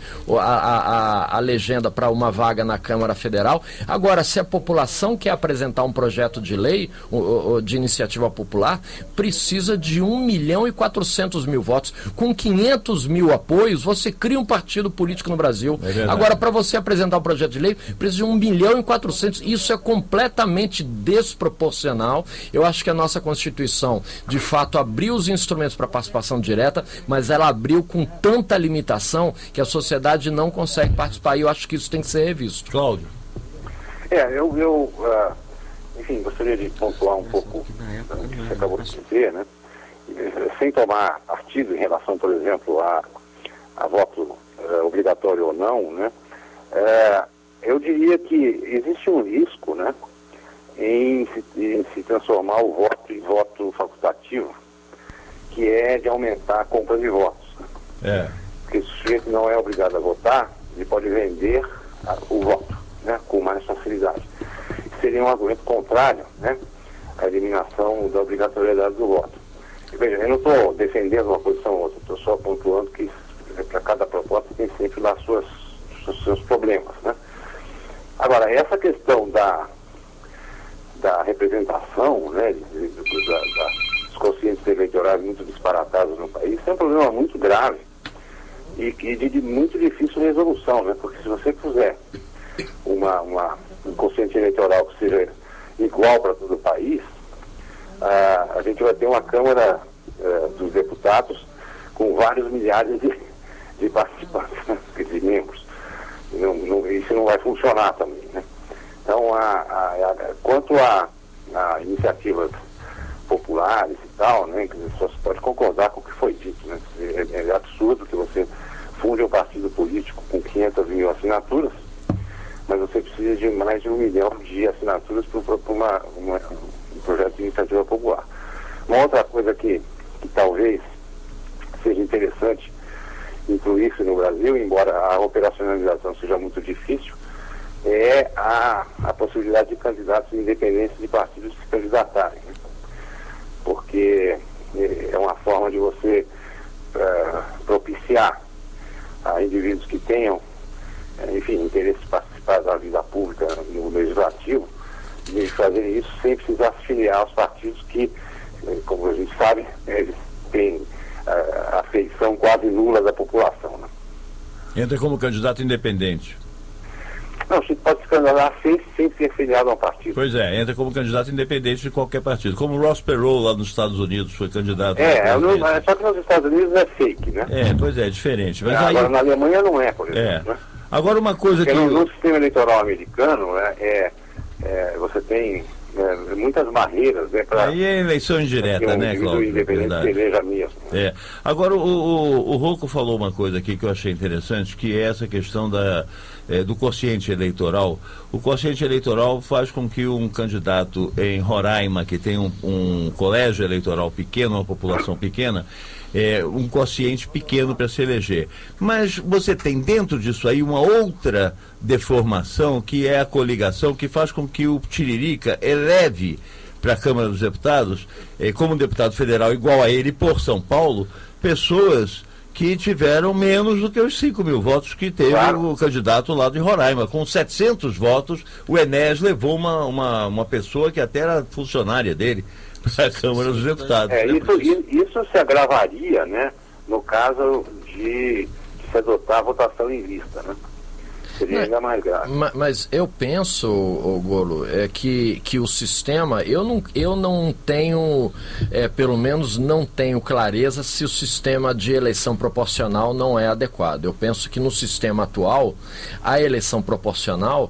a legenda para uma vaga na Câmara Federal. Agora, se a população quer apresentar um projeto de lei de iniciativa popular, precisa de 1.400.000 votos. Com 500 mil apoios, você cria um partido político no Brasil. Agora, para você apresentar um projeto de lei, precisa de 1.400.000. Isso é completamente desproporcional. Eu acho que a nossa Constituição, de fato, abriu os instrumentos para participação direta, mas ela abriu com tanta limitação que a sociedade não consegue participar, e eu acho que isso tem que ser revisto. Cláudio. Enfim, gostaria de pontuar um pouco o que você acabou de dizer, né? Sem tomar partido em relação, por exemplo, a voto obrigatório ou não, né? Eu diria que existe um risco, né, em se transformar o voto em voto facultativo, que é de aumentar a compra de votos. Porque se o sujeito não é obrigado a votar, ele pode vender o voto, né, com mais facilidade. Seria um argumento contrário, né, à eliminação da obrigatoriedade do voto. E, veja, eu não estou defendendo uma posição ou outra, estou só pontuando que para cada proposta tem sempre lá seus problemas, né. Agora, essa questão da representação, né, dos conscientes eleitorais muito disparatados no país, é um problema muito grave e de muito difícil resolução, né, porque se você puser um consciente eleitoral que seja igual para todo o país, a gente vai ter uma Câmara dos Deputados com vários milhares de participantes, né, de membros. Isso não vai funcionar também, né? Então, quanto a iniciativas populares e tal, né, só se pode concordar com o que foi dito, né? É absurdo que você funde um partido político com 500 mil assinaturas, mas você precisa de mais de 1 milhão de assinaturas para um projeto de iniciativa popular. Uma outra coisa que talvez seja interessante incluir-se no Brasil, embora a operacionalização seja muito difícil, é a possibilidade de candidatos independentes de partidos se candidatarem, né? Porque é uma forma de você propiciar a indivíduos que tenham, interesse em participar da vida pública no legislativo, de fazer isso sem precisar se filiar aos partidos que, como a gente sabe, eles têm a afeição quase nula da população, né? Entra como candidato independente. Não, você pode se candidatar sem ser filiado a um partido. Pois é, entra como candidato independente de qualquer partido. Como o Ross Perot lá nos Estados Unidos foi candidato. Só que nos Estados Unidos é fake, né? Pois é diferente. Mas agora na Alemanha não é, por exemplo. Né? Agora uma coisa porque no sistema eleitoral americano, você tem muitas barreiras, né? Aí é eleição indireta, né, Cláudio? Independente que eleja mesmo. Agora, o Rocco falou uma coisa aqui que eu achei interessante, que é essa questão do quociente eleitoral. O quociente eleitoral faz com que um candidato em Roraima, que tem um colégio eleitoral pequeno, uma população pequena, um quociente pequeno para se eleger. Mas você tem dentro disso aí uma outra deformação, que é a coligação, que faz com que o Tiririca eleve para a Câmara dos Deputados, como deputado federal igual a ele por São Paulo, pessoas que tiveram menos do que os 5 mil votos que teve o candidato lá de Roraima. Com 700 votos, o Enéas levou uma pessoa que até era funcionária dele para a Câmara dos Deputados. Isso se agravaria, né, no caso de se adotar a votação em vista, né? Seria ainda mais grave. Mas eu penso, Golo, que o sistema, eu não tenho, pelo menos não tenho clareza se o sistema de eleição proporcional não é adequado. Eu penso que no sistema atual, a eleição proporcional,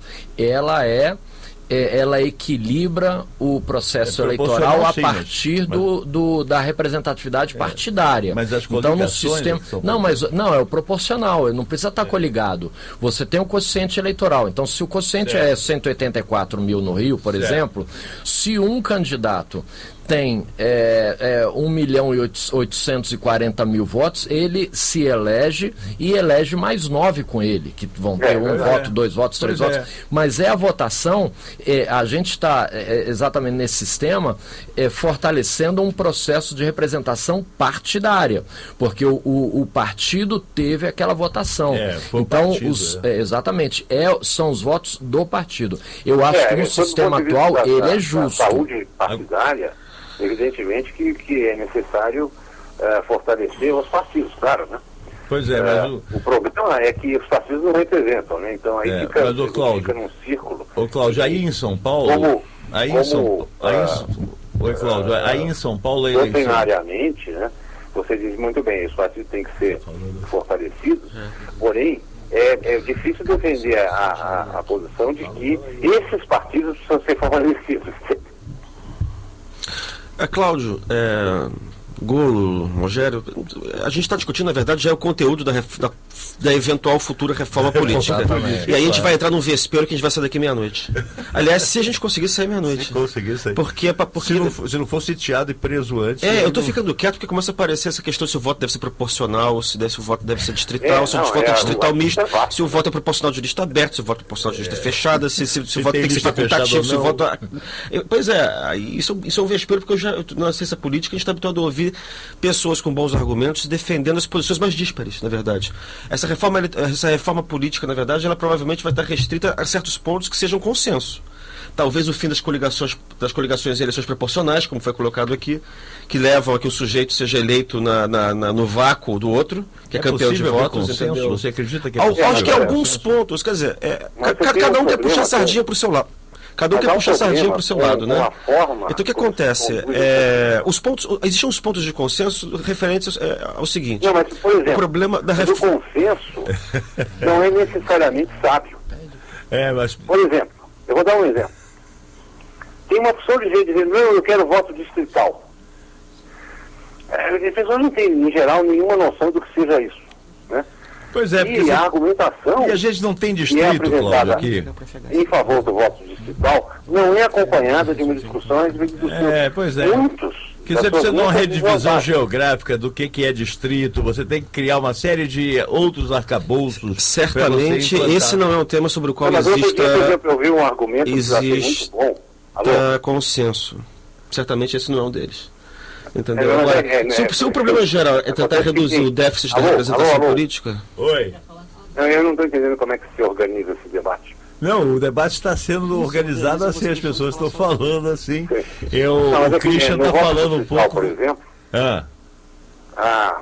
ela equilibra o processo eleitoral a partir da representatividade partidária. Mas as então no sistema não é o proporcional, ele não precisa estar coligado. Você tem o quociente eleitoral. Então, se o quociente é 184 mil no Rio, por exemplo, se um candidato tem 1.840.000 votos, ele se elege e elege mais 9 com ele, que vão ter voto, 2 votos, 3 votos. Mas a votação, a gente está exatamente nesse sistema fortalecendo um processo de representação partidária, porque o partido teve aquela votação. Então, exatamente, são os votos do partido. Eu acho que no sistema atual ele é justo. A saúde partidária, evidentemente que é necessário fortalecer os partidos, claro, né? Pois é, mas o problema é que os partidos não representam, né? Então aí fica num círculo. Ô Cláudio, aí em São Paulo... Oi, Cláudio, aí em São Paulo... Doutrinariamente, né? Você diz muito bem, os partidos têm que ser fortalecidos, porém, é difícil defender a posição de que esses partidos precisam ser fortalecidos. Cláudio, Golo, Rogério, a gente está discutindo, na verdade, já é o conteúdo da eventual futura reforma política. E aí a gente vai entrar num vespeiro que a gente vai sair daqui meia-noite. Aliás, se a gente conseguir sair meia-noite. Se conseguir sair. Porque se não for sitiado e preso antes... eu tô ficando quieto porque começa a aparecer essa questão se o voto deve ser proporcional, se o voto deve ser distrital, se o voto é distrital misto, se o voto é proporcional de lista aberta, se o voto é proporcional de lista fechada, se o voto tem que ser facultativo, se o voto... Pois é, isso é um vespeiro porque na ciência política a gente está habituado a ouvir pessoas com bons argumentos defendendo as posições mais díspares, na verdade. Essa reforma política, na verdade, ela provavelmente vai estar restrita a certos pontos que sejam consenso. Talvez o fim das coligações e eleições proporcionais, como foi colocado aqui, que levam a que o sujeito seja eleito no vácuo do outro, que é campeão de votos. Consenso? Você acredita que é possível? Acho que alguns pontos, quer dizer, cada um quer puxar a sardinha para o seu lado. Cada um quer puxar a sardinha para o seu lado, né? Então o que acontece? Existem uns pontos de consenso referentes ao seguinte. Não, mas, por exemplo, o problema da o consenso não é necessariamente sábio. Por exemplo, eu vou dar um exemplo. Tem uma opção de gente dizendo, não, eu quero voto distrital. As pessoas não têm, em geral, nenhuma noção do que seja isso, né? Pois é, porque a argumentação... E a gente não tem distrito, Cláudio, aqui. Em favor do voto distrital, não é acompanhada de uma discussão a respeito dos muitos. Que você precisa de uma redivisão geográfica do que é distrito, você tem que criar uma série de outros arcabouços. Certamente, esse não é um tema sobre o qual exista consenso. Certamente esse não é um deles. Entendeu? Agora, se o problema geral é tentar reduzir o déficit da representação política... Oi. Eu não estou entendendo como é que se organiza esse debate. Não, o debate está sendo organizado assim, as pessoas estão falando assim. O Christian está falando um pouco... Por exemplo, a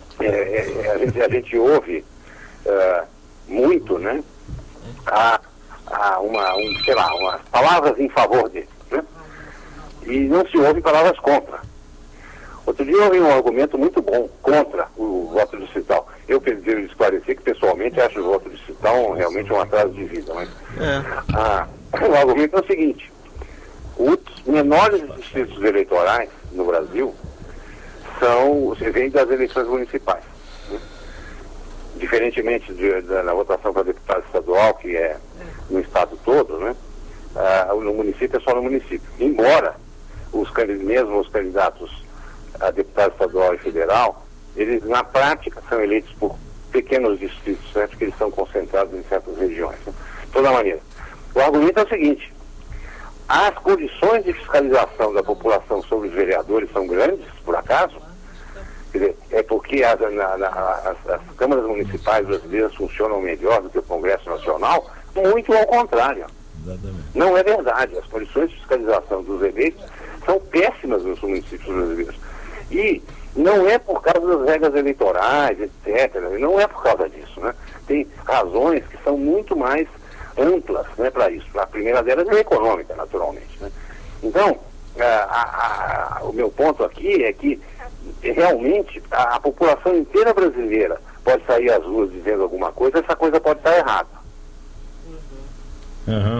gente ouve muito, né, a umas palavras em favor dele, né? E não se ouve palavras contra. Outro dia eu ouvi um argumento muito bom contra o voto distrital. Eu devo esclarecer que pessoalmente acho o voto distrital realmente um atraso de vida, mas o argumento é o seguinte: os menores distritos eleitorais no Brasil vêm das eleições municipais, né? Diferentemente da votação para deputado estadual, que é no estado todo, né? No município é só no município. Embora os candidatos a deputado estadual e federal, eles na prática são eleitos por pequenos distritos, né? Porque eles são concentrados em certas regiões, né? De toda maneira, o argumento é o seguinte: as condições de fiscalização da população sobre os vereadores são grandes, por acaso? Quer dizer, é porque as câmaras municipais brasileiras funcionam melhor do que o Congresso Nacional? Muito ao contrário. Exatamente. Não é verdade. As condições de fiscalização dos eleitos são péssimas nos municípios brasileiros. E não é por causa das regras eleitorais, etc. Não é por causa disso, né? Tem razões que são muito mais amplas, né, para isso. A primeira delas é econômica, naturalmente, né? Então, o meu ponto aqui é que realmente a população inteira brasileira pode sair às ruas dizendo alguma coisa, essa coisa pode estar errada. Uhum.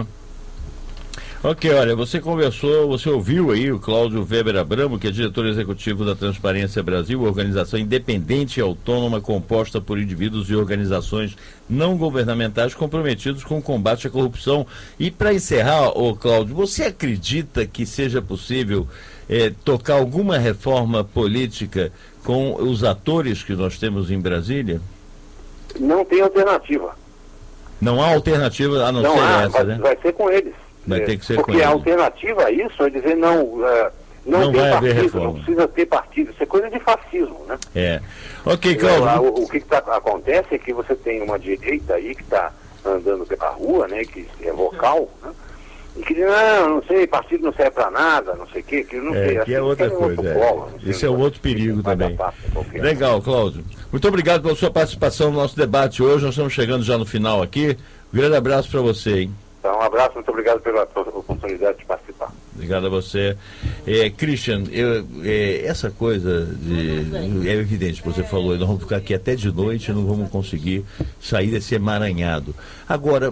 Ok, olha, você ouviu aí o Cláudio Weber Abramo, que é diretor executivo da Transparência Brasil, organização independente e autônoma composta por indivíduos e organizações não governamentais comprometidos com o combate à corrupção. E para encerrar, Cláudio, você acredita que seja possível tocar alguma reforma política com os atores que nós temos em Brasília? Não tem alternativa. Não há alternativa a não ser essa, né? Vai ser com eles. Vai ter que ser porque com eles. A alternativa a isso é dizer não tem partido, não precisa ter partido. Isso é coisa de fascismo, né? Ok, Cláudio. O que acontece é que você tem uma direita aí que está andando pela rua, né? Que é vocal, né? E que diz, não sei, partido não serve para nada, não sei o quê, que não sei. Que é outra coisa. Esse é um outro perigo também. Legal, Cláudio. Muito obrigado pela sua participação no nosso debate hoje. Nós estamos chegando já no final aqui. Um grande abraço para você, hein? Então, um abraço, muito obrigado pela oportunidade de participar. Obrigado a você. Christian, essa coisa é evidente, você falou, nós vamos ficar aqui até de noite e não vamos conseguir sair desse emaranhado. Agora,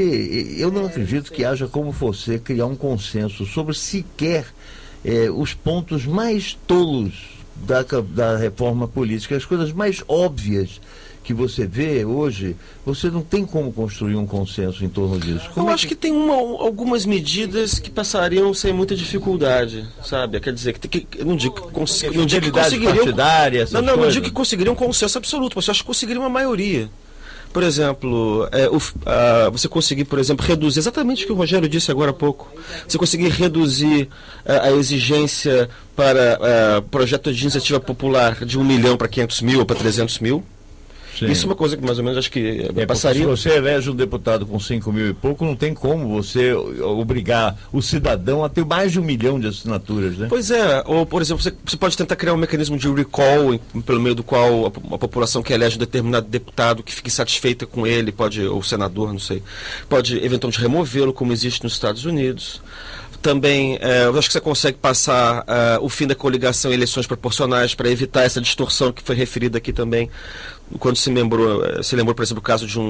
eu não acredito que haja como você criar um consenso sobre sequer os pontos mais tolos da reforma política, as coisas mais óbvias que você vê hoje, você não tem como construir um consenso em torno disso. Eu acho que tem algumas medidas que passariam sem muita dificuldade, sabe? Quer dizer, eu não digo que conseguiriam... Não digo que conseguiriam um consenso absoluto, mas eu acho que conseguiriam uma maioria. Por exemplo, você conseguir, por exemplo, reduzir, exatamente o que o Rogério disse agora há pouco, você conseguir reduzir a exigência para projetos de iniciativa popular de 1 milhão para 500 mil ou para 300 mil. Sim. Isso é uma coisa que mais ou menos acho que passaria. Se você elege um deputado com 5 mil e pouco, não tem como você obrigar o cidadão a ter mais de 1 milhão de assinaturas, né? Pois é, ou por exemplo, você pode tentar criar um mecanismo de recall, pelo meio do qual a população que elege um determinado deputado que fique satisfeita com ele, ou senador, não sei, pode eventualmente removê-lo, como existe nos Estados Unidos. Também, eu acho que você consegue passar o fim da coligação em eleições proporcionais para evitar essa distorção que foi referida aqui também, quando se lembrou, por exemplo, o caso de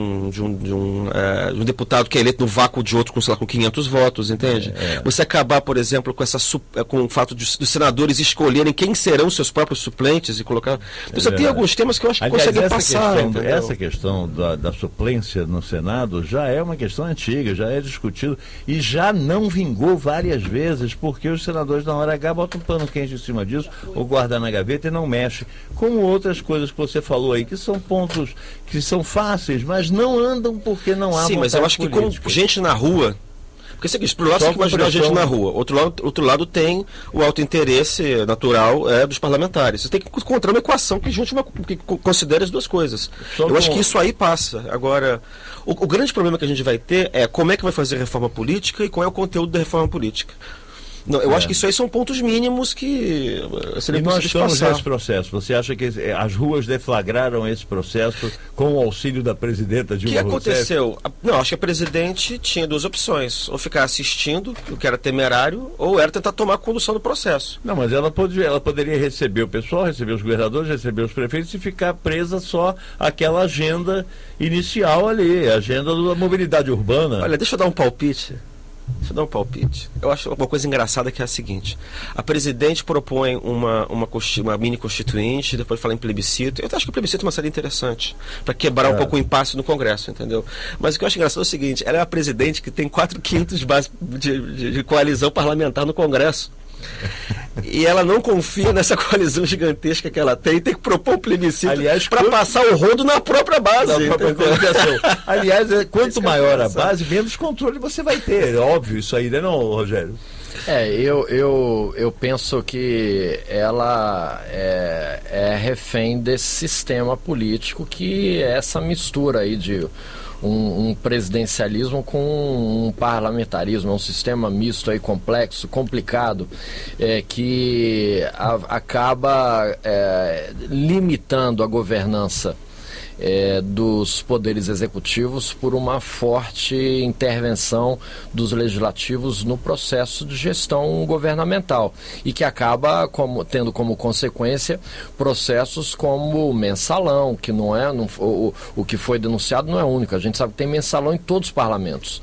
um deputado que é eleito no vácuo de outro com 500 votos, entende? Você acabar, por exemplo, com o fato dos senadores escolherem quem serão seus próprios suplentes e colocar... Então, você tem alguns temas que eu acho que conseguem passar. Essa questão da suplência no Senado já é uma questão antiga, já é discutido e já não vingou várias vezes, porque os senadores na hora H botam um pano quente em cima disso ou guardam na gaveta e não mexe. Como outras coisas que você falou aí, que são pontos que são fáceis, mas não andam porque não há vontade. Sim, mas eu acho que com gente na rua, porque seguinte, por um lado você tem que imaginar gente na rua, outro lado tem o autointeresse natural dos parlamentares. Você tem que encontrar uma equação que considere as duas coisas. Acho que isso aí passa. Agora, o grande problema que a gente vai ter é como é que vai fazer a reforma política e qual é o conteúdo da reforma política. Não, eu acho que isso aí são pontos mínimos que e nós estamos nesse processo. Você acha que as ruas deflagraram esse processo com o auxílio da presidenta Dilma Rousseff? O que aconteceu? Não, acho que a presidente tinha duas opções. Ou ficar assistindo, o que era temerário, ou era tentar tomar a condução do processo. Não, mas ela poderia receber o pessoal, receber os governadores, receber os prefeitos e ficar presa só àquela agenda inicial ali, a agenda da mobilidade urbana. Olha, deixa eu dar um palpite. Eu acho uma coisa engraçada que é a seguinte: a presidente propõe uma mini constituinte, depois fala em plebiscito. Eu acho que o plebiscito é uma saída interessante para quebrar um pouco o impasse no Congresso, entendeu? Mas o que eu acho engraçado é o seguinte: ela é a presidente que tem 4/5 de coalizão parlamentar no Congresso. E ela não confia nessa coalizão gigantesca que ela tem que propor um plebiscito para passar o rodo na própria base. Aliás, quanto maior a base, menos controle você vai ter. É óbvio isso aí, né, não, Rogério? Eu penso que ela é refém desse sistema político, que é essa mistura aí de um presidencialismo com um parlamentarismo, um sistema misto aí, complexo, complicado, que acaba limitando a governança dos poderes executivos por uma forte intervenção dos legislativos no processo de gestão governamental, e que acaba tendo como consequência processos como o mensalão, que o que foi denunciado não é único. A gente sabe que tem mensalão em todos os parlamentos.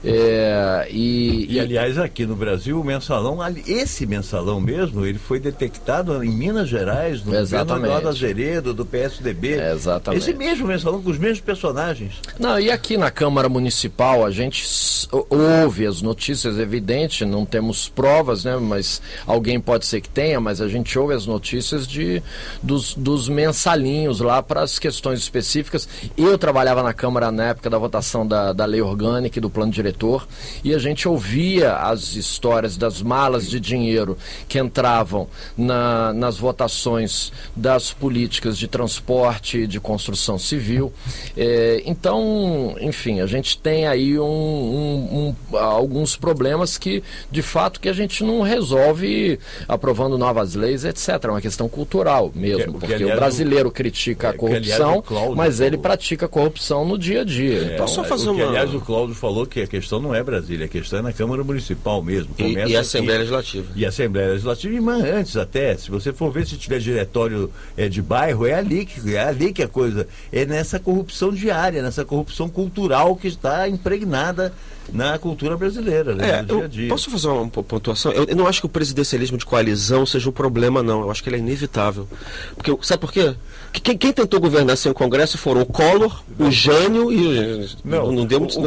Aliás, aqui no Brasil, o mensalão, esse mensalão mesmo, ele foi detectado em Minas Gerais, no governo do Azeredo, do PSDB. Exatamente. Esse mesmo mensalão, com os mesmos personagens. Não, e aqui na Câmara Municipal a gente ouve as notícias, é evidente, não temos provas, né, mas alguém pode ser que tenha, mas a gente ouve as notícias dos mensalinhos lá para as questões específicas. Eu trabalhava na Câmara na época da votação da lei orgânica e do plano diretor, e a gente ouvia as histórias das malas de dinheiro que entravam nas votações das políticas de transporte e de construção civil. Então, enfim, a gente tem aí alguns problemas que, de fato, que a gente não resolve aprovando novas leis, etc. É uma questão cultural mesmo, porque o brasileiro critica a corrupção, mas ele pratica corrupção no dia a dia. Então, só fazer aliás, o Cláudio falou que a questão não é Brasília, a questão é na Câmara Municipal mesmo. E a Assembleia Legislativa. E a Assembleia Legislativa, e antes até, se você for ver, se tiver diretório de bairro, é ali que a coisa, é nessa corrupção diária, nessa corrupção cultural que está impregnada na cultura brasileira, né, no dia a dia. Posso fazer uma pontuação? Eu não acho que o presidencialismo de coalizão seja um problema, não. Eu acho que ele é inevitável. Sabe por quê? Quem tentou governar sem o Congresso foram o Collor, o Jânio e... Não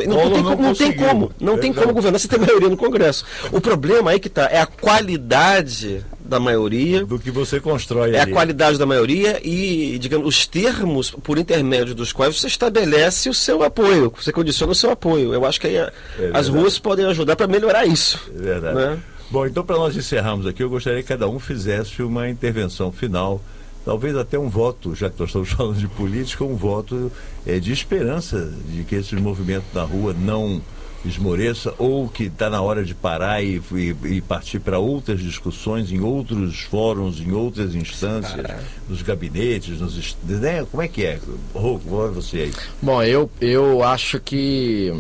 tem como governar sem ter maioria no Congresso. O problema aí que está é a qualidade da maioria. Do que você constrói ali. É a qualidade da maioria e, digamos, os termos por intermédio dos quais você estabelece o seu apoio, você condiciona o seu apoio. Eu acho que aí as ruas podem ajudar para melhorar isso. É verdade. Né? Bom, então, para nós encerrarmos aqui, eu gostaria que cada um fizesse uma intervenção final, talvez até um voto, já que nós estamos falando de política, um voto de esperança de que esse movimento na rua não esmoreça, ou que está na hora de parar e partir para outras discussões em outros fóruns, em outras instâncias, nos gabinetes, né? Como é que é? Qual é você aí? Bom, eu acho que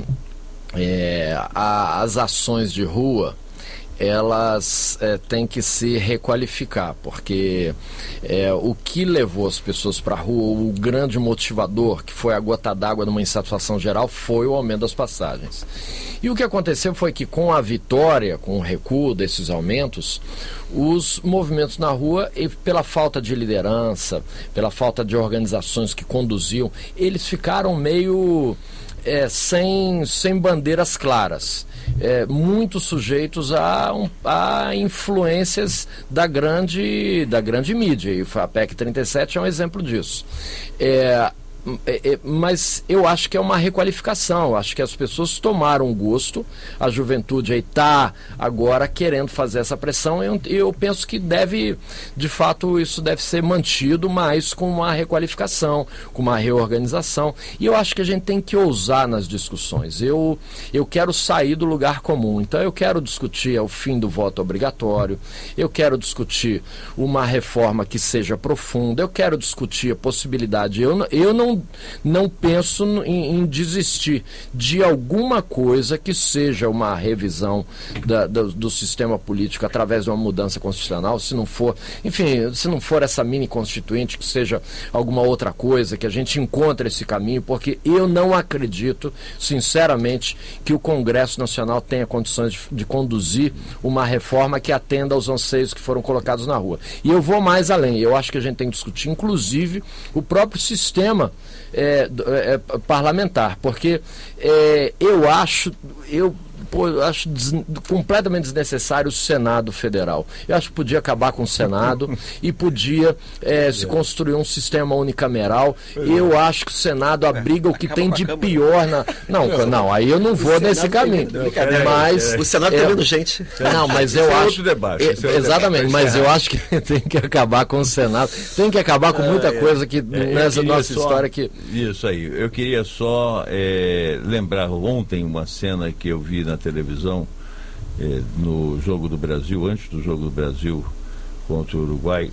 as ações de rua, elas têm que se requalificar, porque o que levou as pessoas para a rua, o grande motivador, que foi a gota d'água numa insatisfação geral, foi o aumento das passagens. E o que aconteceu foi que, com a vitória, com o recuo desses aumentos, os movimentos na rua, e pela falta de liderança, pela falta de organizações que conduziam, eles ficaram meio sem bandeiras claras. Muito sujeitos a influências da grande mídia, e a PEC 37 é um exemplo disso. Mas eu acho que é uma requalificação. Eu acho que as pessoas tomaram gosto, a juventude aí está agora querendo fazer essa pressão. Eu penso que de fato, isso deve ser mantido, mas com uma requalificação, com uma reorganização. E eu acho que a gente tem que ousar nas discussões. Eu quero sair do lugar comum. Então eu quero discutir o fim do voto obrigatório, eu quero discutir uma reforma que seja profunda, eu quero discutir a possibilidade. Eu não penso em desistir de alguma coisa que seja uma revisão do sistema político através de uma mudança constitucional, se não for essa mini constituinte, que seja alguma outra coisa, que a gente encontre esse caminho, porque eu não acredito, sinceramente, que o Congresso Nacional tenha condições de conduzir uma reforma que atenda aos anseios que foram colocados na rua. E eu vou mais além. Eu acho que a gente tem que discutir, inclusive, o próprio sistema parlamentar, porque eu acho completamente desnecessário o Senado Federal. Eu acho que podia acabar com o Senado e podia se construir um sistema unicameral. Eu acho que o Senado abriga o que tem de pior na... Não, aí eu não vou nesse caminho. Mas o Senado tá vendo gente. Não, mas eu acho... Exatamente, mas eu acho que tem que acabar com o Senado. Tem que acabar com muita coisa que nessa nossa história que... Isso aí. Eu queria só lembrar ontem uma cena que eu vi na televisão no Jogo do Brasil, antes do Jogo do Brasil contra o Uruguai,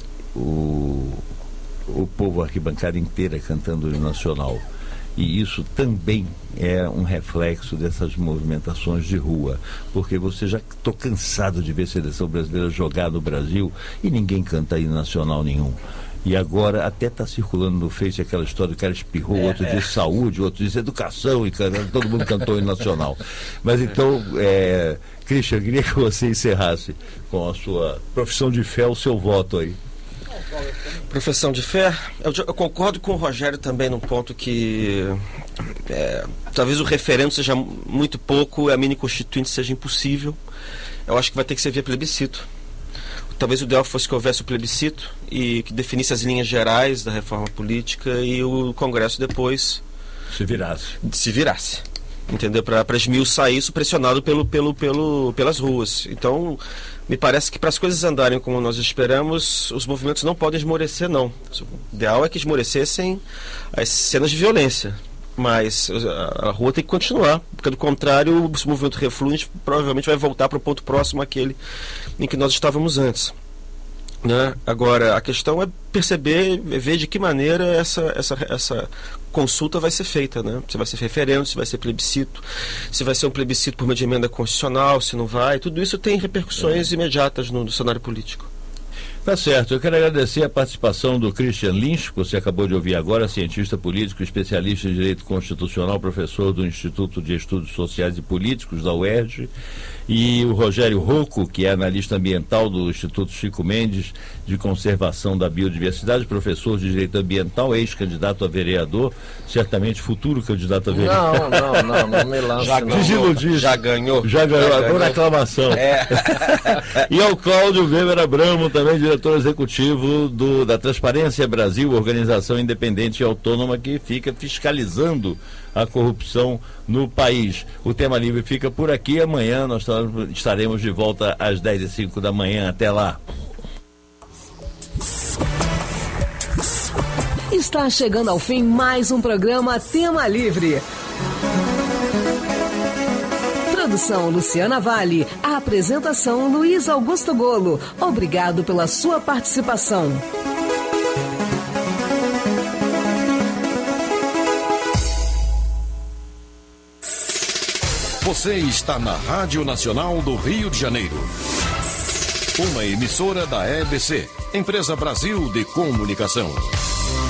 o povo, a arquibancada inteira cantando o hino nacional. E isso também é um reflexo dessas movimentações de rua, porque você já estou cansado de ver a seleção brasileira jogar no Brasil e ninguém canta hino nacional nenhum. E agora até está circulando no Face aquela história, o cara espirrou, outro diz saúde, outro diz educação, e todo mundo cantou hino nacional. Mas então, Christian, eu queria que você encerrasse com a sua profissão de fé, o seu voto aí. Profissão de fé, eu concordo com o Rogério também num ponto que talvez o referendo seja muito pouco e a mini constituinte seja impossível. Eu acho que vai ter que ser via plebiscito. Talvez o ideal fosse que houvesse o plebiscito e que definisse as linhas gerais da reforma política e o Congresso depois se virasse. Entendeu? Para esmiuçar isso, pressionado pelas ruas. Então, me parece que para as coisas andarem como nós esperamos, os movimentos não podem esmorecer, não. O ideal é que esmorecessem as cenas de violência. Mas a rua tem que continuar, porque do contrário, o movimento refluente provavelmente vai voltar para o ponto próximo àquele em que nós estávamos antes. Né? Agora, a questão é perceber, ver de que maneira essa consulta vai ser feita. Né? Se vai ser referendo, se vai ser plebiscito, se vai ser um plebiscito por meio de emenda constitucional, se não vai. Tudo isso tem repercussões imediatas no cenário político. Tá certo, eu quero agradecer a participação do Christian Lynch, que você acabou de ouvir agora, cientista político, especialista em Direito Constitucional, professor do Instituto de Estudos Sociais e Políticos da UERJ, e o Rogério Rocco, que é analista ambiental do Instituto Chico Mendes de Conservação da Biodiversidade, professor de Direito Ambiental, ex-candidato a vereador, certamente futuro candidato a vereador. Não me lança. Já ganhou. Agora aclamação. E ao Cláudio Weber Abramo, também diretor executivo da Transparência Brasil, organização independente e autônoma que fica fiscalizando a corrupção no país. O Tema Livre fica por aqui. Amanhã nós estaremos de volta às 10h05 da manhã. Até lá. Está chegando ao fim mais um programa Tema Livre. Produção Luciana Vale. A apresentação Luiz Augusto Golo. Obrigado pela sua participação. Você está na Rádio Nacional do Rio de Janeiro. Uma emissora da EBC, Empresa Brasil de Comunicação.